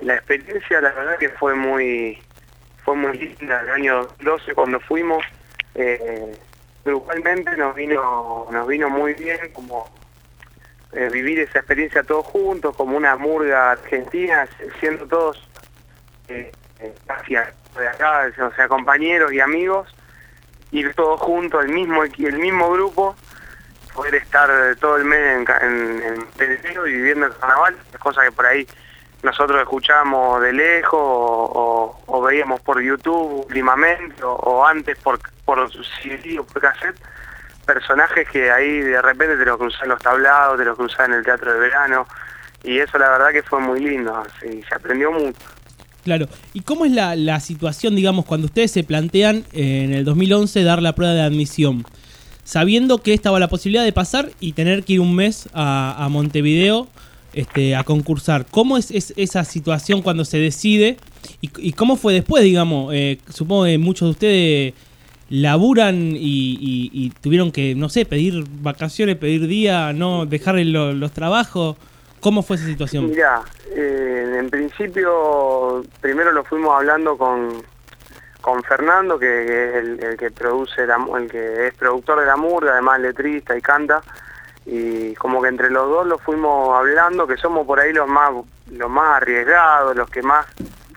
La experiencia, la verdad que fue muy linda. El año 2012 cuando fuimos, grupalmente nos vino muy bien como vivir esa experiencia todos juntos, como una murga argentina, siendo todos casi de acá, o sea, compañeros y amigos, ir todos juntos, el mismo grupo, poder estar todo el mes en Montevideo y viviendo el carnaval, cosas que por ahí nosotros escuchábamos de lejos o veíamos por YouTube últimamente o antes por CD o por cassette, personajes que ahí de repente te los cruzás en los tablados, te los cruzás en el teatro de verano, y eso la verdad que fue muy lindo, sí, se aprendió mucho. Claro, ¿y cómo es la situación, digamos, cuando ustedes se plantean en el 2011 dar la prueba de admisión? Sabiendo que estaba la posibilidad de pasar y tener que ir un mes a Montevideo a concursar. ¿Cómo es esa situación cuando se decide? ¿Y cómo fue después, digamos? Supongo que muchos de ustedes laburan y tuvieron que, no sé, pedir vacaciones, pedir día, no dejar los trabajos. ¿Cómo fue esa situación? Mirá, en principio, primero lo fuimos hablando con Fernando, que es el que produce, el que es productor de la murga, además letrista y canta, y como que entre los dos lo fuimos hablando, que somos por ahí los más arriesgados, los que más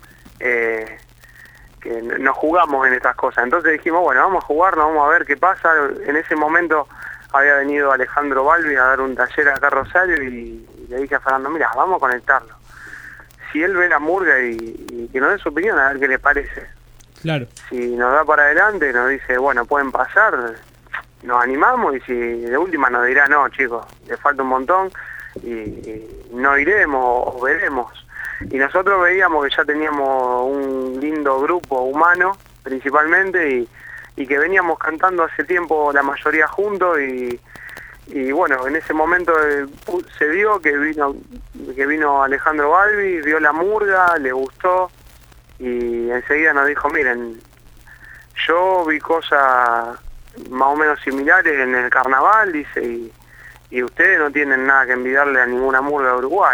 que nos jugamos en estas cosas. Entonces dijimos, bueno, vamos a jugarnos, vamos a ver qué pasa. En ese momento había venido Alejandro Balbi a dar un taller acá a Rosario y le dije a Fernando, mira, vamos a conectarlo. Si él ve la murga y que nos dé su opinión, a ver qué le parece. Claro. Si nos da para adelante, nos dice, bueno, pueden pasar, nos animamos, y si de última nos dirá, no, chicos, le falta un montón y no iremos o veremos. Y nosotros veíamos que ya teníamos un lindo grupo humano, principalmente, y que veníamos cantando hace tiempo la mayoría juntos, y bueno, en ese momento se dio que vino Alejandro Balbi, vio la murga, le gustó, y enseguida nos dijo, miren, yo vi cosas más o menos similares en el carnaval, dice, y ustedes no tienen nada que envidiarle a ninguna murga de Uruguay.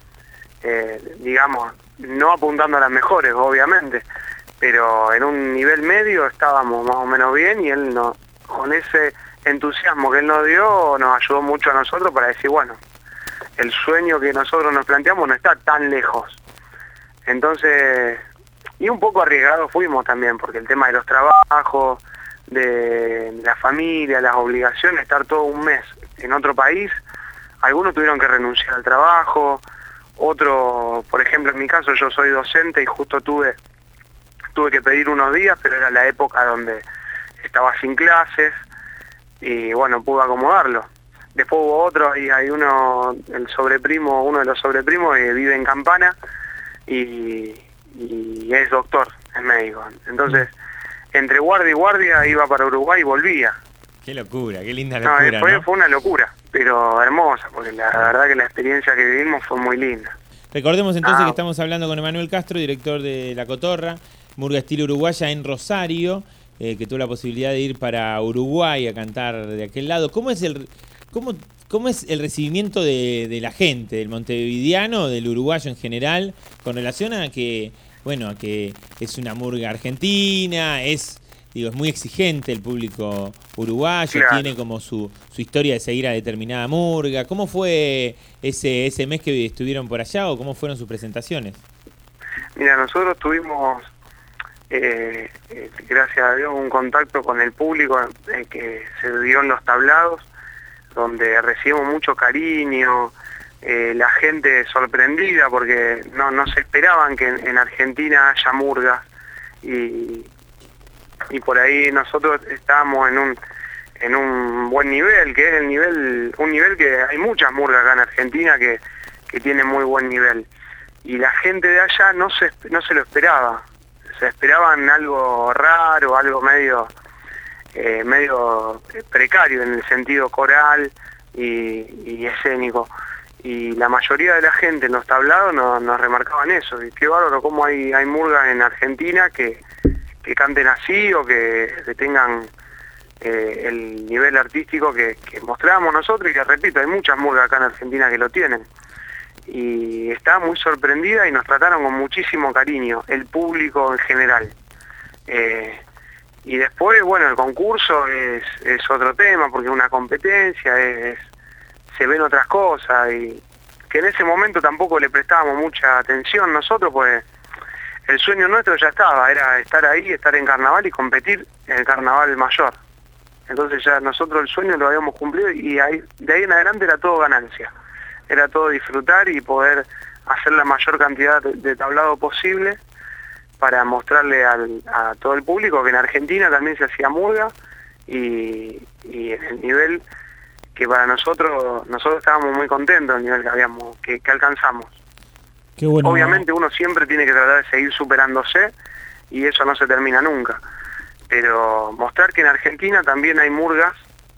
Digamos, no apuntando a las mejores, obviamente, pero en un nivel medio estábamos más o menos bien, y él con ese entusiasmo que él nos dio, nos ayudó mucho a nosotros para decir, bueno, el sueño que nosotros nos planteamos no está tan lejos. Entonces, y un poco arriesgados fuimos también, porque el tema de los trabajos, de la familia, las obligaciones, estar todo un mes en otro país, algunos tuvieron que renunciar al trabajo, otro, por ejemplo, en mi caso, yo soy docente y justo tuve que pedir unos días, pero era la época donde estaba sin clases, y bueno, pude acomodarlo. Después hubo otro, y hay uno de los sobreprimos que vive en Campana, y es doctor, es médico. Entonces, entre guardia y guardia iba para Uruguay y volvía. Qué locura, qué linda locura, ¿no? Fue una locura, pero hermosa, porque la verdad que la experiencia que vivimos fue muy linda. Recordemos entonces que estamos hablando con Emanuel Castro, director de La Cotorra, murga estilo uruguaya en Rosario, que tuvo la posibilidad de ir para Uruguay a cantar de aquel lado. ¿Cómo es el recibimiento de la gente, del montevideano, del uruguayo en general, con relación a que, bueno, a que es una murga argentina, es muy exigente el público uruguayo, claro, tiene como su historia de seguir a determinada murga? ¿Cómo fue ese mes que estuvieron por allá, o cómo fueron sus presentaciones? Mira, nosotros tuvimos, gracias a Dios, un contacto con el público que se dio en los tablados, donde recibimos mucho cariño, la gente sorprendida porque no se esperaban que en Argentina haya murgas, y por ahí nosotros estábamos en un buen nivel, que es un nivel que hay muchas murgas acá en Argentina que tienen muy buen nivel, y la gente de allá no se lo esperaba, se esperaban algo raro, algo medio precario en el sentido coral y escénico, y la mayoría de la gente en los tablados nos remarcaban eso, y qué bárbaro cómo hay murgas en Argentina que canten así, o que tengan el nivel artístico que mostramos nosotros, y que repito, hay muchas murgas acá en Argentina que lo tienen, y estaba muy sorprendida y nos trataron con muchísimo cariño, el público en general. Y después, bueno, el concurso es otro tema, porque es una competencia, se ven otras cosas, y que en ese momento tampoco le prestábamos mucha atención nosotros, pues el sueño nuestro ya estaba, era estar ahí, estar en carnaval y competir en el carnaval mayor. Entonces ya nosotros el sueño lo habíamos cumplido, y de ahí en adelante era todo ganancia, era todo disfrutar y poder hacer la mayor cantidad de tablado posible para mostrarle a todo el público que en Argentina también se hacía murga, y en el nivel que para nosotros estábamos muy contentos, el nivel que alcanzamos. Qué bueno. Obviamente uno siempre tiene que tratar de seguir superándose, y eso no se termina nunca, pero mostrar que en Argentina también hay murgas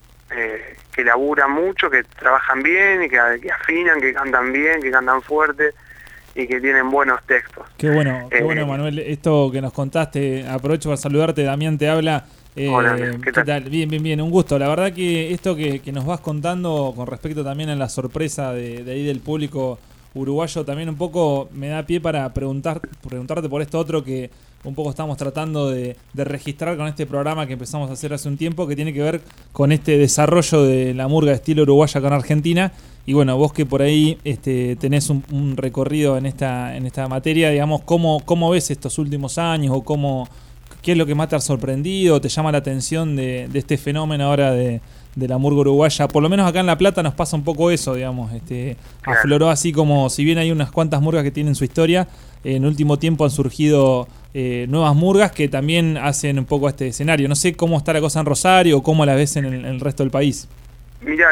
que laburan mucho, que trabajan bien y que afinan, que cantan bien, que cantan fuerte y que tienen buenos textos. Qué bueno, Manuel, esto que nos contaste. Aprovecho para saludarte, Damián te habla. Hola, ¿qué tal? Bien, un gusto. La verdad que esto que nos vas contando con respecto también a la sorpresa de ahí del público uruguayo, también un poco me da pie para preguntarte por esto otro que un poco estamos tratando de registrar con este programa que empezamos a hacer hace un tiempo, que tiene que ver con este desarrollo de la murga de estilo uruguaya con Argentina. Y bueno, vos que por ahí tenés un recorrido en esta materia, digamos, ¿cómo ves estos últimos años, o qué es lo que más te ha sorprendido, te llama la atención de este fenómeno ahora de la murga uruguaya? Por lo menos acá en La Plata nos pasa un poco eso, digamos, Claro. Afloró así como, si bien hay unas cuantas murgas que tienen su historia, en último tiempo han surgido nuevas murgas que también hacen un poco este escenario. No sé cómo está la cosa en Rosario o cómo la ves en el resto del país. Mira,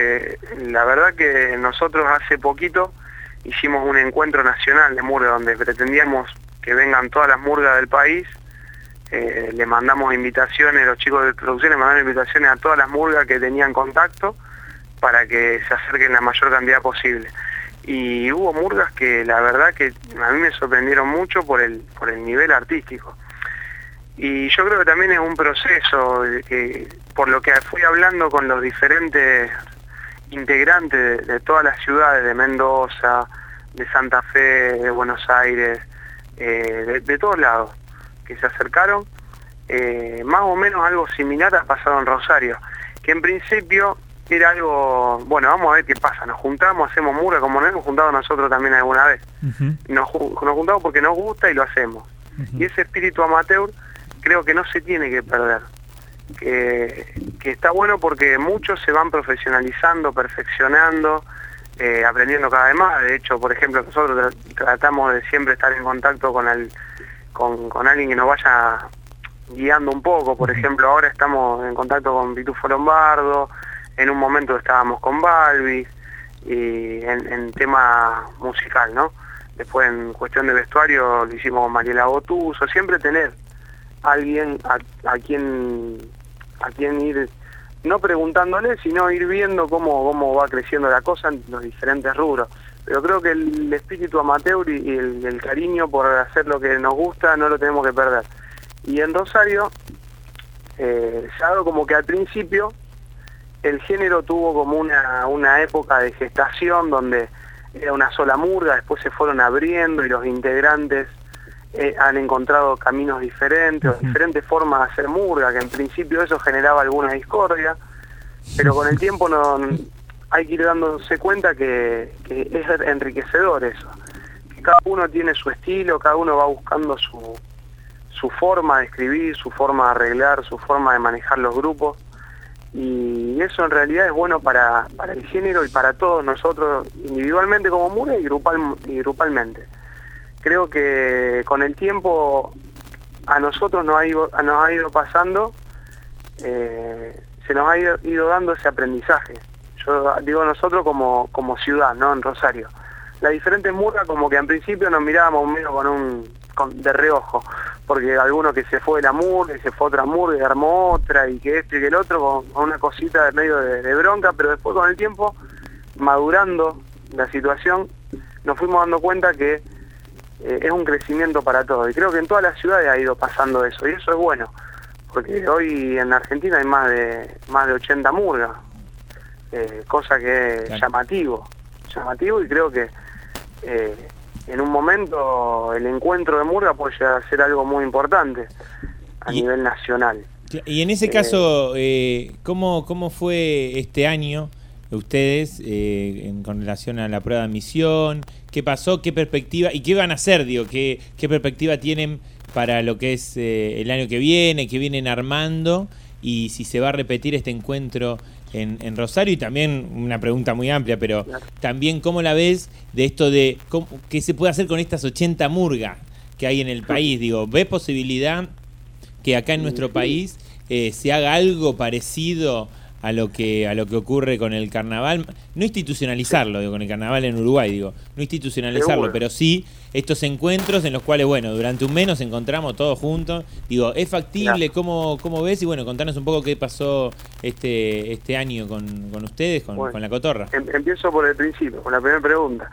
la verdad que nosotros hace poquito hicimos un encuentro nacional de murga donde pretendíamos que vengan todas las murgas del país. Le mandamos invitaciones, los chicos de producción le mandaron invitaciones a todas las murgas que tenían contacto para que se acerquen la mayor cantidad posible. Y hubo murgas que la verdad que a mí me sorprendieron mucho por el nivel artístico. Y yo creo que también es un proceso que, por lo que fui hablando con los diferentes integrantes de todas las ciudades, de Mendoza, de Santa Fe, de Buenos Aires, de todos lados, que se acercaron, más o menos algo similar ha pasado en Rosario, que en principio era algo, bueno, vamos a ver qué pasa, nos juntamos, hacemos murga, como nos hemos juntado nosotros también alguna vez. Uh-huh. Nos juntamos porque nos gusta y lo hacemos. Uh-huh. Y ese espíritu amateur creo que no se tiene que perder, que está bueno porque muchos se van profesionalizando, perfeccionando, aprendiendo cada vez más. De hecho, por ejemplo, nosotros tratamos de siempre estar en contacto con alguien que nos vaya guiando un poco. Por ejemplo, ahora estamos en contacto con Pitufo Lombardo, en un momento estábamos con Balvis, y en tema musical, ¿no? Después en cuestión de vestuario lo hicimos con Mariela Botuso. Siempre tener alguien a quien ir, no preguntándole, sino ir viendo cómo va creciendo la cosa en los diferentes rubros. Pero creo que el espíritu amateur y el cariño por hacer lo que nos gusta no lo tenemos que perder. Y en Rosario se ha dado como que al principio el género tuvo como una época de gestación donde era una sola murga, después se fueron abriendo y los integrantes han encontrado caminos diferentes, o diferentes formas de hacer murga, que en principio eso generaba alguna discordia, pero con el tiempo hay que ir dándose cuenta que es enriquecedor eso, que cada uno tiene su estilo, cada uno va buscando su forma de escribir, su forma de arreglar, su forma de manejar los grupos, y eso en realidad es bueno para el género y para todos nosotros individualmente como murga y grupalmente. Creo que con el tiempo a nosotros nos ha ido pasando, se nos ha ido dando ese aprendizaje. Yo digo nosotros como ciudad, ¿no? En Rosario. Las diferentes murgas como que en principio nos mirábamos medio de reojo, porque alguno que se fue de la murga y se fue a otra murga y armó otra, y que esto y que el otro, con una cosita de medio de bronca, pero después con el tiempo, madurando la situación, nos fuimos dando cuenta que es un crecimiento para todos, y creo que en todas las ciudades ha ido pasando eso, y eso es bueno, porque hoy en Argentina hay más de 80 murgas, cosa que es llamativo, y creo que en un momento el encuentro de murga puede llegar a ser algo muy importante a nivel nacional. Y en ese caso, ¿cómo fue este año ustedes con relación a la prueba de admisión? ¿Qué pasó? ¿Qué perspectiva? ¿Y qué van a hacer? Digo, ¿qué perspectiva tienen para lo que es el año que viene, que vienen armando? Y si se va a repetir este encuentro en Rosario. Y también una pregunta muy amplia, pero también ¿cómo la ves de esto de qué se puede hacer con estas 80 murgas que hay en el país? Digo, ¿ves posibilidad que acá en nuestro país se haga algo parecido a lo que ocurre con el carnaval? No institucionalizarlo, digo, con el carnaval en Uruguay, digo, no institucionalizarlo, pero sí estos encuentros en los cuales, bueno, durante un mes nos encontramos todos juntos. Digo, ¿es factible? ¿Cómo ves? Y bueno, contanos un poco qué pasó este año con ustedes, con la cotorra. Empiezo por el principio, con la primera pregunta.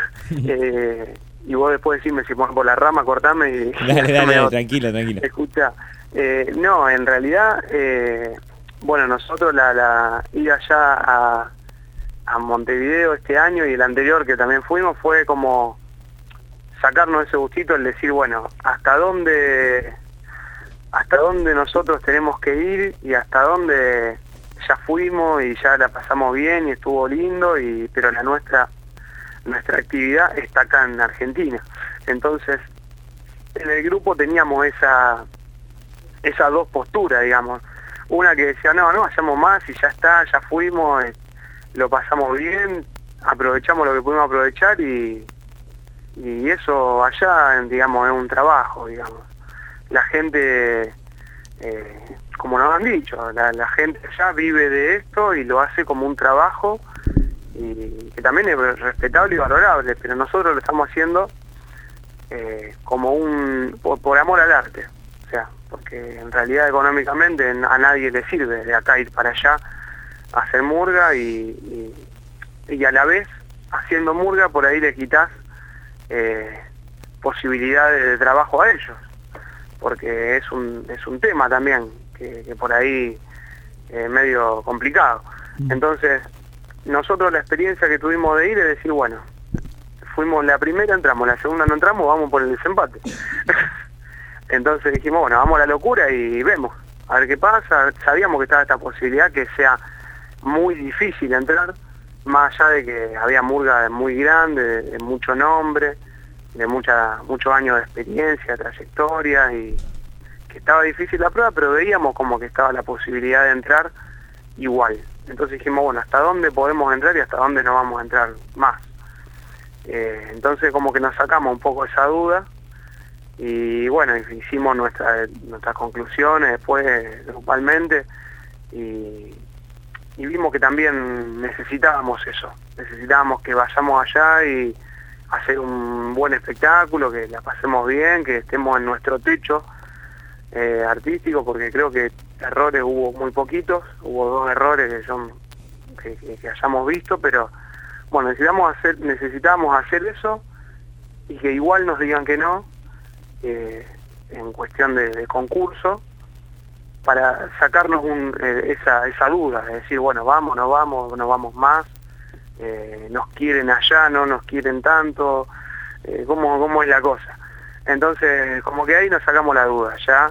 Y vos después decime si pones por la rama, cortame y... Dale, tranquilo. Escucha, no, en realidad, bueno, nosotros la ir allá a Montevideo este año y el anterior que también fuimos fue como sacarnos ese gustito, el decir, bueno, hasta dónde nosotros tenemos que ir y hasta dónde ya fuimos y ya la pasamos bien y estuvo lindo, pero nuestra actividad está acá en Argentina. Entonces, en el grupo teníamos esas dos posturas, digamos. Una que decía, no, vayamos más y ya está, ya fuimos, lo pasamos bien, aprovechamos lo que pudimos aprovechar y eso allá, digamos, es un trabajo, digamos. La gente, como nos han dicho, la gente allá vive de esto y lo hace como un trabajo y que también es respetable y valorable, pero nosotros lo estamos haciendo como por amor al arte, o sea, porque en realidad económicamente a nadie le sirve de acá ir para allá a hacer murga y a la vez haciendo murga por ahí le quitas posibilidades de trabajo a ellos, porque es un tema también que por ahí es medio complicado. Entonces nosotros la experiencia que tuvimos de ir es decir, bueno, fuimos la primera, entramos, la segunda no entramos, vamos por el desempate. Entonces dijimos, bueno, vamos a la locura y vemos, a ver qué pasa. Sabíamos que estaba esta posibilidad que sea muy difícil entrar, más allá de que había murga muy grande, de mucho nombre, de muchos años de experiencia, trayectoria, y que estaba difícil la prueba, pero veíamos como que estaba la posibilidad de entrar igual. Entonces dijimos, bueno, ¿hasta dónde podemos entrar y hasta dónde no vamos a entrar más? Entonces como que nos sacamos un poco esa duda y bueno, hicimos nuestras conclusiones después grupalmente y vimos que también necesitábamos eso, necesitábamos que vayamos allá y hacer un buen espectáculo, que la pasemos bien, que estemos en nuestro techo artístico, porque creo que errores hubo muy poquitos, hubo 2 errores que hayamos visto, pero bueno, necesitábamos hacer eso y que igual nos digan que no en cuestión de concurso, para sacarnos esa duda, de decir, bueno, vamos, no vamos más, nos quieren allá, no nos quieren tanto, ¿cómo es la cosa? Entonces, como que ahí nos sacamos la duda ya,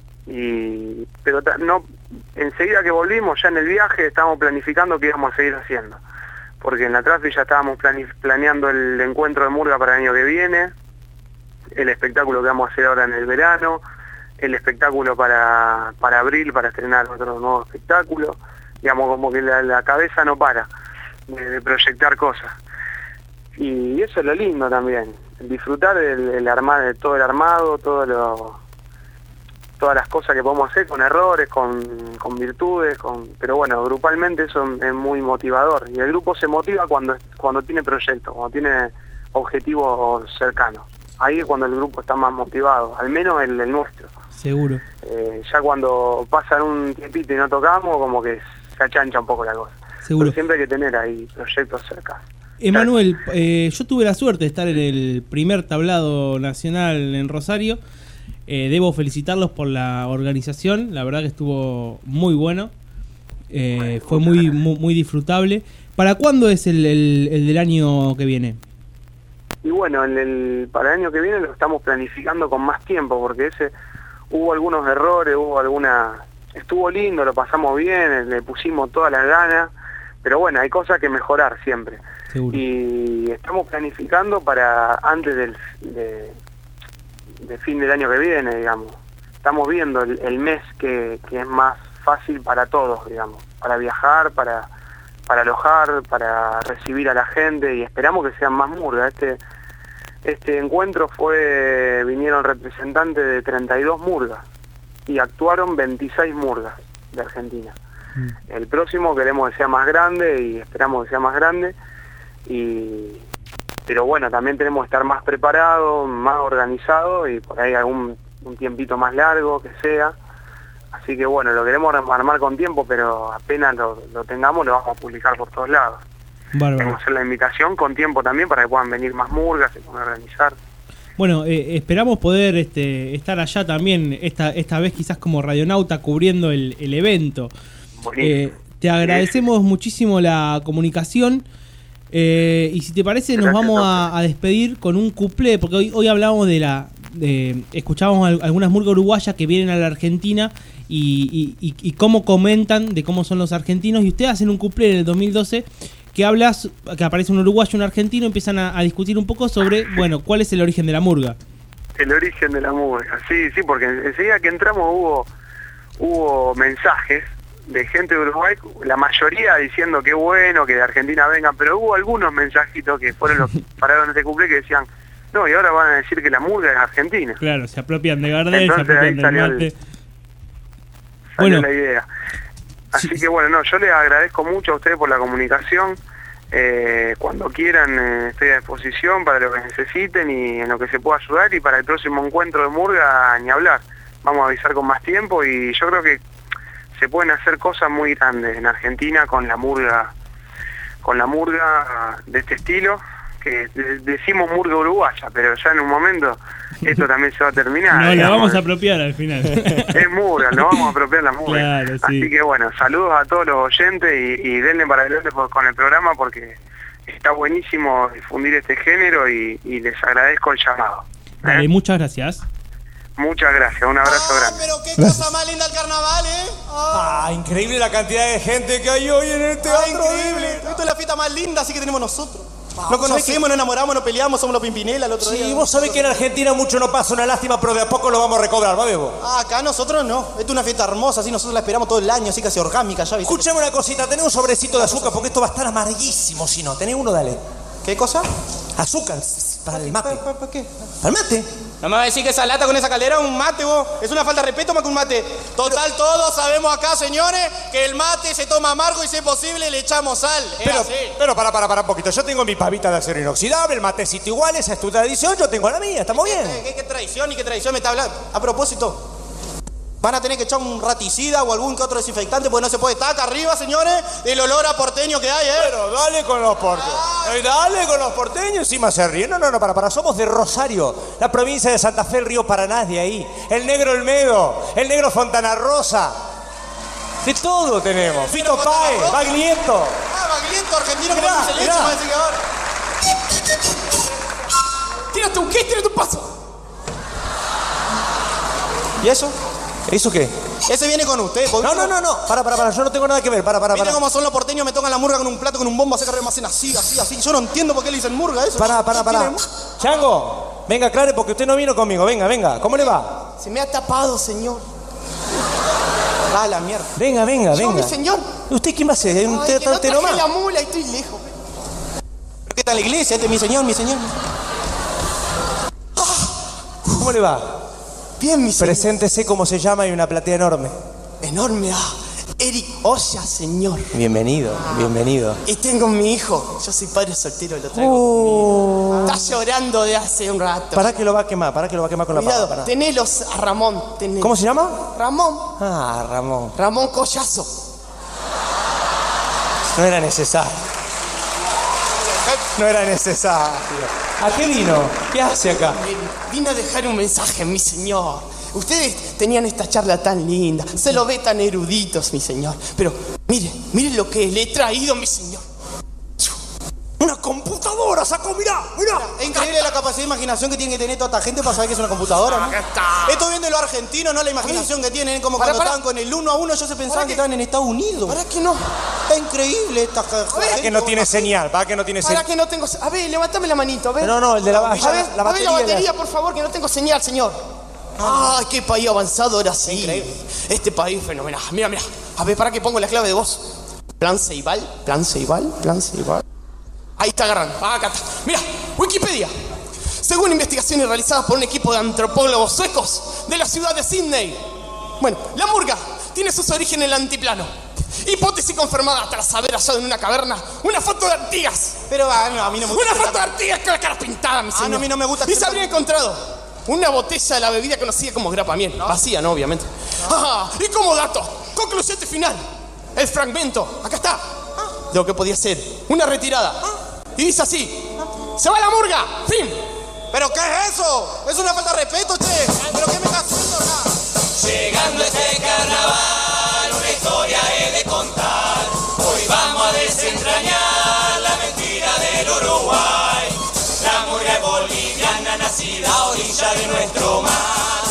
pero no, enseguida que volvimos, ya en el viaje, estábamos planificando qué íbamos a seguir haciendo, porque en la Trafi ya estábamos planeando el encuentro de murga para el año que viene, el espectáculo que vamos a hacer ahora en el verano, el espectáculo para abril, para estrenar otro nuevo espectáculo, digamos, como que la cabeza no para de proyectar cosas. Y eso es lo lindo también, disfrutar el armar, de todo el armado, todas las cosas que podemos hacer, con errores, con virtudes, pero bueno, grupalmente eso es muy motivador, y el grupo se motiva cuando tiene proyectos, cuando tiene objetivos cercanos. Ahí es cuando el grupo está más motivado, al menos el nuestro. Seguro. Ya cuando pasan un tiempito y no tocamos, como que se achancha un poco la cosa. Seguro. Pero siempre hay que tener ahí proyectos cercanos. Emanuel, yo tuve la suerte de estar en el primer tablado nacional en Rosario. Debo felicitarlos por la organización, la verdad que estuvo muy bueno. Fue muy disfrutable. ¿Para cuándo es el del año que viene? Y bueno, para el año que viene lo estamos planificando con más tiempo, porque hubo algunos errores, estuvo lindo, lo pasamos bien, le pusimos todas las ganas, pero bueno, hay cosas que mejorar siempre. Seguro. Y estamos planificando para antes de fin del año que viene, digamos. Estamos viendo el mes que es más fácil para todos, digamos, para viajar, para alojar, para recibir a la gente, y esperamos que sean más murgas. Este encuentro vinieron representantes de 32 murgas y actuaron 26 murgas de Argentina. El próximo queremos que sea más grande y esperamos que sea más grande, pero bueno, también tenemos que estar más preparados, más organizados, y por ahí un tiempito más largo que sea. Así que bueno, lo queremos armar con tiempo, pero apenas lo tengamos lo vamos a publicar por todos lados. Bárbaro. Vamos a hacer la invitación con tiempo también para que puedan venir más murgas, se puedan organizar. Bueno, esperamos poder estar allá también, esta vez quizás como radionauta cubriendo el evento. Te agradecemos muchísimo la comunicación, y si te parece nos vamos a despedir con un cuplé, porque hoy hablábamos escuchábamos algunas murgas uruguayas que vienen a la Argentina y cómo comentan de cómo son los argentinos, y ustedes hacen un cuplé en el 2012 que aparece un uruguayo y un argentino, empiezan a discutir un poco sobre, bueno, cuál es el origen de la murga. El origen de la murga, sí, porque enseguida que entramos hubo mensajes de gente de Uruguay, la mayoría diciendo que bueno, que de Argentina vengan, pero hubo algunos mensajitos que fueron los que pararon este cuplé que decían, no, y ahora van a decir que la murga es argentina. Claro, se apropian de Gardel, entonces, se apropian del mate. Salió la idea. Así que bueno, yo les agradezco mucho a ustedes por la comunicación. Cuando quieran estoy a disposición para lo que necesiten y en lo que se pueda ayudar, y para el próximo encuentro de murga ni hablar. Vamos a avisar con más tiempo, y yo creo que se pueden hacer cosas muy grandes en Argentina con la murga de este estilo, que decimos murga uruguaya, pero ya en un momento esto también se va a terminar. No, la vamos a apropiar al final. Es murga, nos vamos a apropiar la murga. Claro, sí. Así que bueno, saludos a todos los oyentes y denle para adelante con el programa, porque está buenísimo difundir este género y les agradezco el llamado. Vale, muchas gracias. Muchas gracias, un abrazo grande. Pero qué cosa más linda el carnaval, Increíble la cantidad de gente que hay hoy en el teatro. Increíble. Esto es la fiesta más linda así que tenemos nosotros. Nos conocemos, nos enamoramos, nos peleamos, somos los Pimpinela el otro día. Sí, vos sabés que en Argentina mucho no pasa, una lástima, pero de a poco lo vamos a recobrar, ¿va, Bebo? Acá nosotros no. Esto es una fiesta hermosa, así nosotros la esperamos todo el año, así casi orgánica ya, ¿viste? Escuchame una cosita, tenés un sobrecito de azúcar porque esto va a estar amarguísimo si no. Tenés uno, dale. ¿Qué cosa? Azúcar, para el mate. ¿Para qué? ¿Para el mate? No me vas a decir que esa lata con esa caldera es un mate, vos. Es una falta de respeto más que un mate. Total, todos sabemos acá, señores, que el mate se toma amargo y si es posible le echamos sal. Pero para un poquito. Yo tengo mi pavita de acero inoxidable, el matecito igual, esa es tu tradición, yo tengo la mía, estamos bien. ¿Qué tradición y qué tradición me está hablando? A propósito, van a tener que echar un raticida o algún que otro desinfectante porque no se puede estar acá arriba, señores, del olor a porteño que hay, Pero dale con los porteños. Dale con los porteños, encima se ríen. No, para. Somos de Rosario, la provincia de Santa Fe, el río Paraná de ahí. El negro Olmedo, el negro Fontana Rosa. De todo tenemos. Fito Páez, Baglietto. Baglietto, argentino que no se leche, más decir que ahora. Tírate un qué, tírate un paso. ¿Y eso? ¿Eso qué? Ese viene con usted. No. Para. Yo no tengo nada que ver. Para. ¿Viste cómo son los porteños? Me tocan la murga con un plato, con un bombo, hace que remacen así. Yo no entiendo por qué le dicen murga eso. Para. Chango, venga, aclare porque usted no vino conmigo. Venga. ¿Cómo le va? Se me ha tapado, señor. Va la mierda. Venga. Yo, mi señor. ¿Usted quién va a ser? Que no traje la mula y estoy lejos. ¿Pero qué tal la iglesia? Mi señor. ¿Cómo le va? Bien, mi señor. Preséntese cómo se llama y una platea enorme. Enorme, Eric Oya, señor. Bienvenido. Y tengo mi hijo. Yo soy padre soltero, lo traigo conmigo. Está llorando de hace un rato. ¿Para que lo va a quemar con Cuidado, la pava? tenelos a Ramón. ¿Cómo se llama? Ramón. Ramón. Ramón Collazo. No era necesario. ¿A qué vino? ¿Qué hace acá? Vine a dejar un mensaje, mi señor. Ustedes tenían esta charla tan linda, se lo ve tan eruditos, mi señor. Pero miren lo que le he traído, mi señor. ¡Una computadora! la sacó, mirá. Es increíble la capacidad de imaginación que tiene que tener toda esta gente para saber que es una computadora, ¿no? Acá está. Esto viene de los argentinos, no la imaginación que tienen. Como Para, cuando para. estaban con el 1-1, ellos se pensaban que estaban en Estados Unidos. ¿Para qué no? Es increíble esta gente. Que no tiene señal, para que no tiene ¿Para señal. que no tengo... A ver, levántame la manito, a ver. No, el de la A ver, la batería. la batería, por favor, que no tengo señal, señor. Ay, qué país avanzado ahora sí. Increíble. Este país fenomenal. Mira. A ver, ¿para qué pongo la clave de voz? Plan Ceibal. Ahí está agarrando. Acá está. Mira, Wikipedia. Según investigaciones realizadas por un equipo de antropólogos suecos de la ciudad de Sydney. Bueno, la murga tiene sus orígenes en el antiplano. Hipótesis confirmada tras haber hallado en una caverna una foto de Artigas. Pero no, a mí no me gusta. Una foto de Artigas con la cara pintada, mi señor. no, a mí no me gusta. Y se habría encontrado una botella de la bebida conocida como grapamiel. Vacía, ¿no? Obviamente. Y como dato, concluyente final. El fragmento, acá está, de lo que podía ser una retirada. Y dice así: ¡se va la murga! ¡Fin! ¿Pero qué es eso? Es una falta de respeto, che. ¿Pero qué me estás haciendo acá? Llegando este carnaval, una historia he de contar. Hoy vamos a desentrañar la mentira del Uruguay. La murga es boliviana, nacida a orilla de nuestro mar,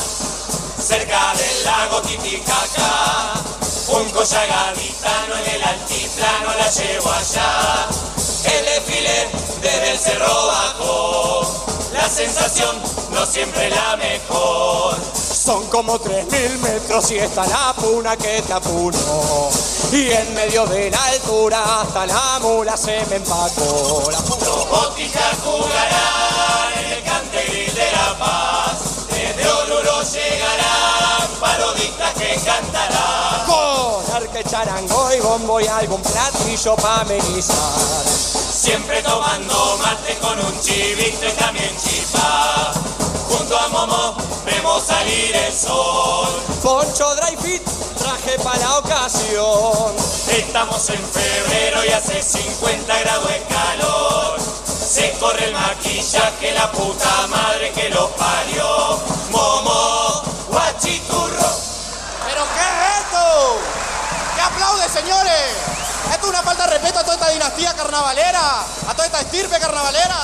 cerca del lago Titicaca. Un collar gaditano en el altiplano la llevo allá. El desfile desde el cerro bajo, la sensación no siempre la mejor. Son como 3000 metros y está la puna que te apuno. Y en medio de la altura hasta la mula se me empacó. Los botijas jugarán en el cantegril de La Paz. Desde Oruro llegarán parodistas que cantarán. Con arque, charango y bombo y algún platillo pa' amenizar. Siempre tomando mate con un chivito y también chipá. Junto a Momo vemos salir el sol. Poncho dry fit, traje para la ocasión. Estamos en febrero y hace 50 grados de calor. Se corre el maquillaje, la puta madre que lo parió. Momo, guachiturro. ¿Pero qué es esto? ¿Qué aplaude, señores? Esto es una falta de respeto a toda esta dinastía carnavalera, a toda esta estirpe carnavalera.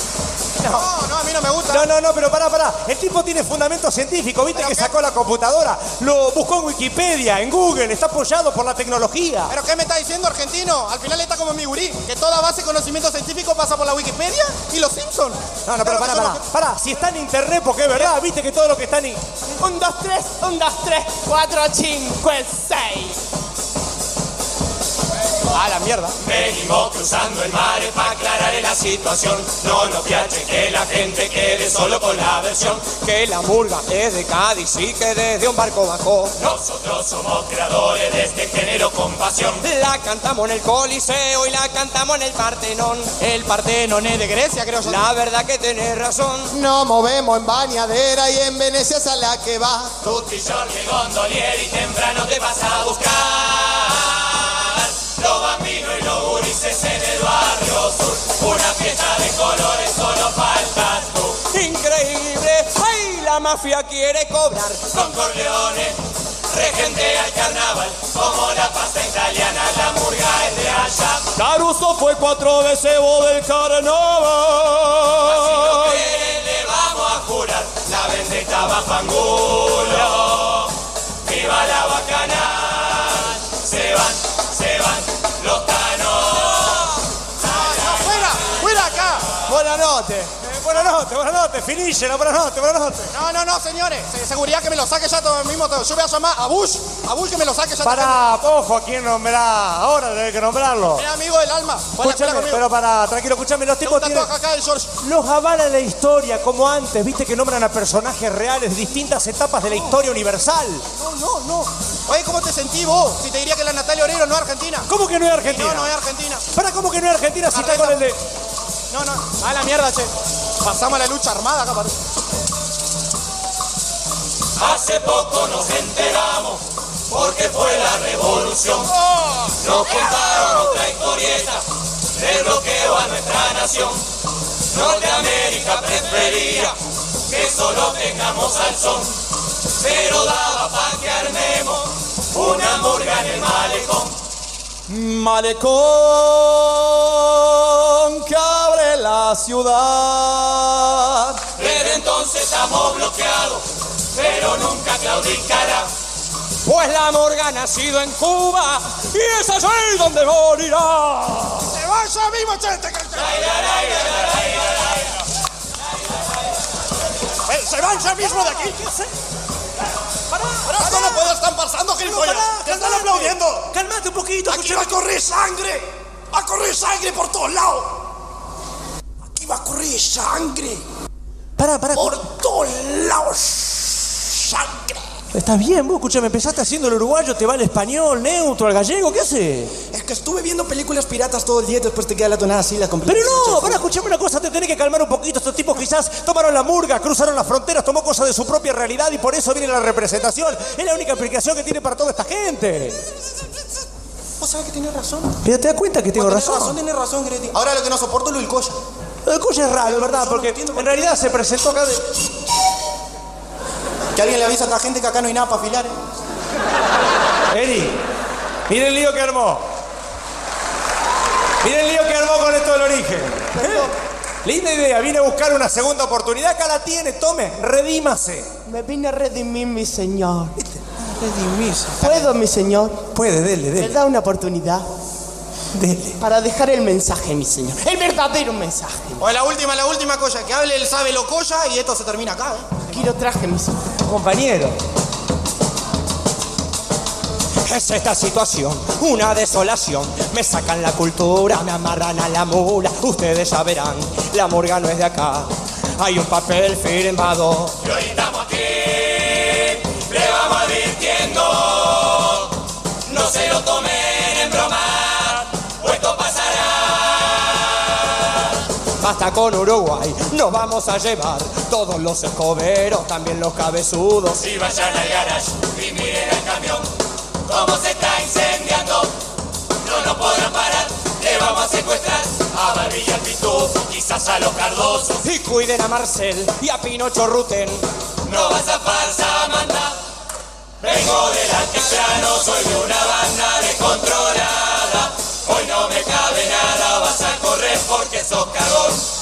No, a mí no me gusta. No, pero pará. El tipo tiene fundamento científico, viste que sacó la computadora, lo buscó en Wikipedia, en Google, está apoyado por la tecnología. ¿Pero qué me está diciendo, argentino? Al final está como mi gurí, que toda base de conocimiento científico pasa por la Wikipedia y los Simpsons. No, pero pará, si está en internet, porque es verdad, viste que todo lo que está en... 1, 2, 3, 4, 5, 6. ¡A la mierda! Venimos cruzando el mar para aclarar la situación. No nos piache que la gente quede solo con la versión. Que la murga es de Cádiz y que desde un barco bajó. Nosotros somos creadores de este género con pasión. La cantamos en el Coliseo y la cantamos en el Partenón. El Partenón es de Grecia, creo yo. La verdad que tenés razón. Nos movemos en bañadera y en Venecia es a la que va. Tutti Jorge Gondolier y temprano te vas a buscar. Los bambinos y los gurises en el barrio sur. Una fiesta de colores, solo faltas tú. ¡Increíble! ¡Ay, la mafia quiere cobrar! Con Corleone, regentea el carnaval. Como la pasta italiana, la murga es de allá. Caruso fue 4 veces vos del carnaval. Si no quieren, le vamos a jurar la vendetta bajo Angulo. ¡Viva la bacanal! Se van los canos. ¡Fuera acá! Buenas noches, finísela, buenas noches. No, señores. Seguridad que me lo saque ya todo el mismo. Yo voy a llamar a Bush que me lo saque ya. Pará, ojo, ¿a quién nombrar? Ahora debe que nombrarlo. Es amigo del alma. Escúchame, pero tranquilo, escúchame, los tipos tienen... acá el George. Los avala la historia, como antes, viste que nombran a personajes reales de distintas etapas de la historia universal. No. Oye, ¿cómo te sentís vos? Si te diría que la Natalia Oreiro no es argentina. ¿Cómo que no es argentina? No es argentina. Pará, ¿cómo que no es argentina si está con el de...? No. A la mierda, che. Pasamos a la lucha armada acá, parece. Hace poco nos enteramos porque fue la revolución. Nos contaron otra historieta del bloqueo a nuestra nación. Norteamérica prefería que solo tengamos al son, pero daba pa' que armemos una murga en el malecón. Malecón que abre la la ciudad. Desde entonces estamos bloqueados, pero nunca claudicará. Pues la murga ha nacido en Cuba y es allí donde morirá. ¡Se vaya vivo, gente! ¡Se van ya mismo de aquí! ¿Qué hace? ¡Para! ¡Esto no puede estar pasando, gilipollas! ¡Te están aplaudiendo! ¡Cálmate un poquito! ¡Aquí va a correr sangre! ¡Va a correr sangre por todos lados! ¡Aquí va a correr sangre! Para. ¡Por todos lados! ¡Sangre! Estás bien, vos, escuchame, empezaste haciendo el uruguayo, te va el español, neutro, al gallego, ¿qué haces? Es que estuve viendo películas piratas todo el día y después te queda la tonada así, la completa. Pero no, para escucharme una cosa, te tenés que calmar un poquito. Estos tipos quizás tomaron la murga, cruzaron las fronteras, tomó cosas de su propia realidad y por eso viene la representación. Es la única explicación que tiene para toda esta gente. ¿Vos sabés que tenés razón? Pero te das cuenta que tengo razón. Tenés razón, Greti. Ahora lo que no soporto es lo del Coya. El Coya es raro, ¿verdad? Porque en realidad se presentó acá de... Que alguien le avisa a esta gente que acá no hay nada para afilar, Eri, miren el lío que armó. Miren el lío que armó con esto del origen. Linda idea, vine a buscar una segunda oportunidad. Acá la tiene, tome, redímase. Me vine a redimir, mi señor. Redimirse. ¿Puedo, mi señor? Puede, dele. ¿Me da una oportunidad? Dele. Para dejar el mensaje, mi señor. El verdadero mensaje. O la última cosa, que hable el sabe lo Coya y esto se termina acá, Aquí lo traje, mi señor. Compañero. Es esta situación, una desolación. Me sacan la cultura, me amarran a la mula. Ustedes ya verán, la murga no es de acá. Hay un papel firmado. Y hoy estamos aquí, le vamos advirtiendo. No se lo tomen en broma, o esto pasará. Basta con Uruguay, nos vamos a llevar todos los escoberos, también los cabezudos. Si vayan al garage y miren al camión, cómo se está incendiando, no nos podrán parar, le vamos a secuestrar a Barbilla, al Pitufo, quizás a los Cardosos. Y cuiden a Marcel y a Pinocho Ruten. No vas a farsa, Amanda, vengo del altiplano, soy de una banda descontrolada. Hoy no me cabe nada, vas a correr porque sos cagón.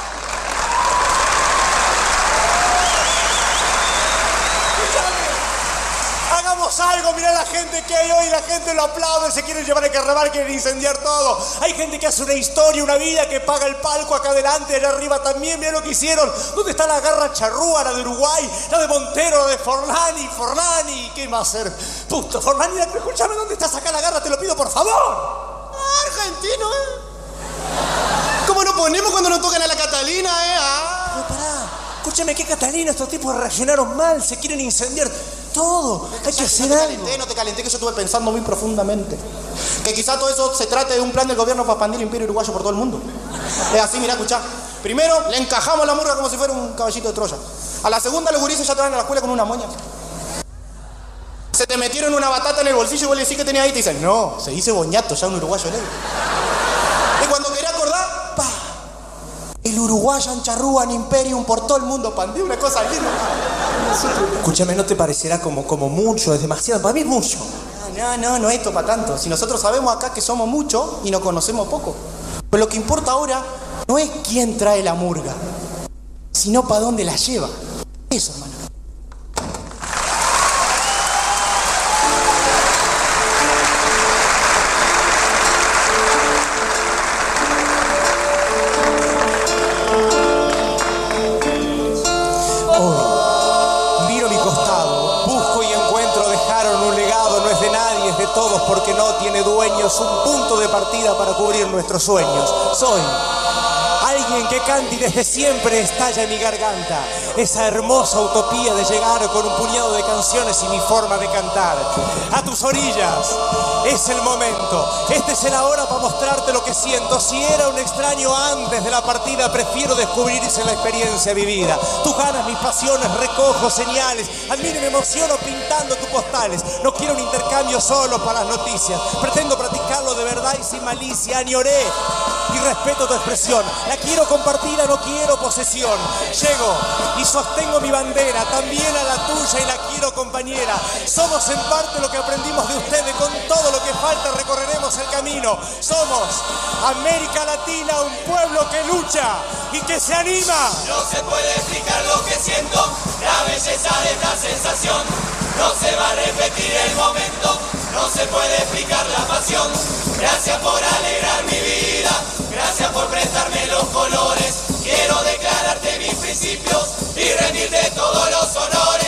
Hagamos algo, mirá la gente que hay hoy, la gente lo aplaude, se quieren llevar el carnaval, quieren incendiar todo. Hay gente que hace una historia, una vida, que paga el palco acá adelante, allá arriba también, mirá lo que hicieron. ¿Dónde está la garra charrúa, la de Uruguay, la de Montero, la de Forlani? ¿Qué va a hacer? Puto, Forlani, escúchame, ¿dónde estás acá la garra? Te lo pido, por favor. Argentino, ¿Cómo nos ponemos cuando nos tocan a la Catalina, Pero pará, escúchame, ¿qué Catalina? Estos tipos reaccionaron mal, se quieren incendiar todo. Hay que hacer algo. No te calenté, que yo estuve pensando muy profundamente. Que quizá todo eso se trate de un plan del gobierno para expandir el imperio uruguayo por todo el mundo. Es así, mirá, escuchá. Primero, le encajamos la murga como si fuera un caballito de Troya. A la segunda, los gurises ya te van a la escuela con una moña. Se te metieron una batata en el bolsillo y vos le decís que tenía ahí y te dicen, no, se dice boñato, ya un uruguayo negro. Y cuando quería acordar, ¡pa! El Uruguayan Charrúan Imperium por todo el mundo, pandí, una cosa linda. Escúchame, ¿no te parecerá como mucho? Es demasiado, para mí es mucho. No es esto para tanto. Si nosotros sabemos acá que somos muchos y nos conocemos poco. Pero lo que importa ahora no es quién trae la murga, sino para dónde la lleva. Eso, hermano. Todos, porque no tiene dueños, un punto de partida para cubrir nuestros sueños. Soy alguien que canta y desde siempre estalla en mi garganta esa hermosa utopía de llegar con un puñado de canciones y mi forma de cantar. A tus orillas, es el momento, este es el ahora para mostrarte lo que siento. Si era un extraño antes de la partida, prefiero descubrirse la experiencia vivida. Tus ganas, mis pasiones, recojo señales, admiro y me emociono pintando tus postales. No quiero un intercambio solo para las noticias, pretendo practicarlo solo de verdad y sin malicia. Añoré y respeto tu expresión. La quiero compartir, no quiero posesión. Llego y sostengo mi bandera, también a la tuya y la quiero compañera. Somos en parte lo que aprendimos de ustedes, con todo lo que falta recorreremos el camino. Somos América Latina, un pueblo que lucha y que se anima. No se puede explicar lo que siento, la belleza de esta sensación. No se va a repetir el momento, no se puede explicar la pasión. Gracias por alegrar mi vida, gracias por prestarme los colores. Quiero declararte mis principios y rendirte todos los honores.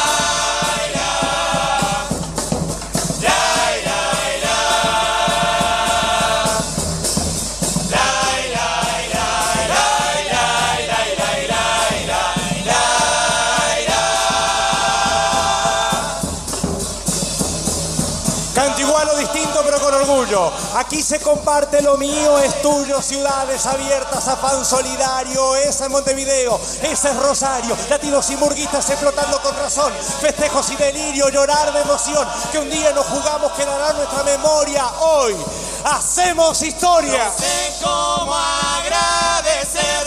Canto igual o distinto pero con orgullo. Aquí se comparte lo mío, es tuyo. Ciudades abiertas, afán solidario. Esa es Montevideo, esa es Rosario. Latinos y murguistas explotando con razón. Festejos y delirio, llorar de emoción. Que un día nos jugamos, quedará nuestra memoria. Hoy hacemos historia. No sé cómo agradecer